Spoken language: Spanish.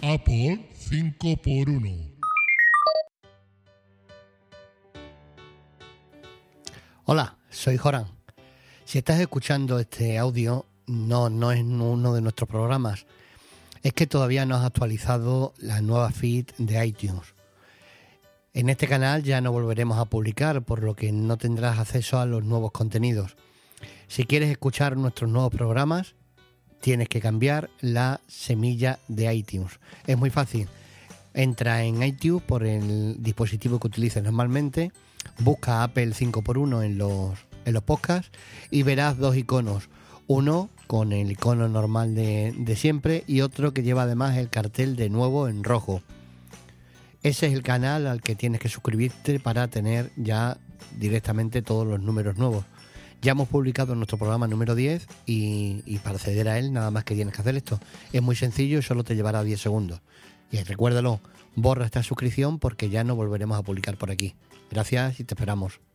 Apple 5x1. Hola, soy Joran. Si estás escuchando este audio, no es uno de nuestros programas. Es que todavía no has actualizado la nueva feed de iTunes. En este canal ya no volveremos a publicar, por lo que no tendrás acceso a los nuevos contenidos. Si quieres escuchar nuestros nuevos programas, tienes que cambiar la semilla de iTunes. Es muy fácil. Entra en iTunes por el dispositivo que utilices normalmente, busca Apple 5x1 en los podcasts y verás dos iconos. Uno con el icono normal de siempre y otro que lleva además el cartel de nuevo en rojo. Ese es el canal al que tienes que suscribirte para tener ya directamente todos los números nuevos. Ya hemos publicado nuestro programa número 10 y para acceder a él nada más que tienes que hacer esto. Es muy sencillo y solo te llevará 10 segundos. Y recuérdalo, borra esta suscripción porque ya no volveremos a publicar por aquí. Gracias y te esperamos.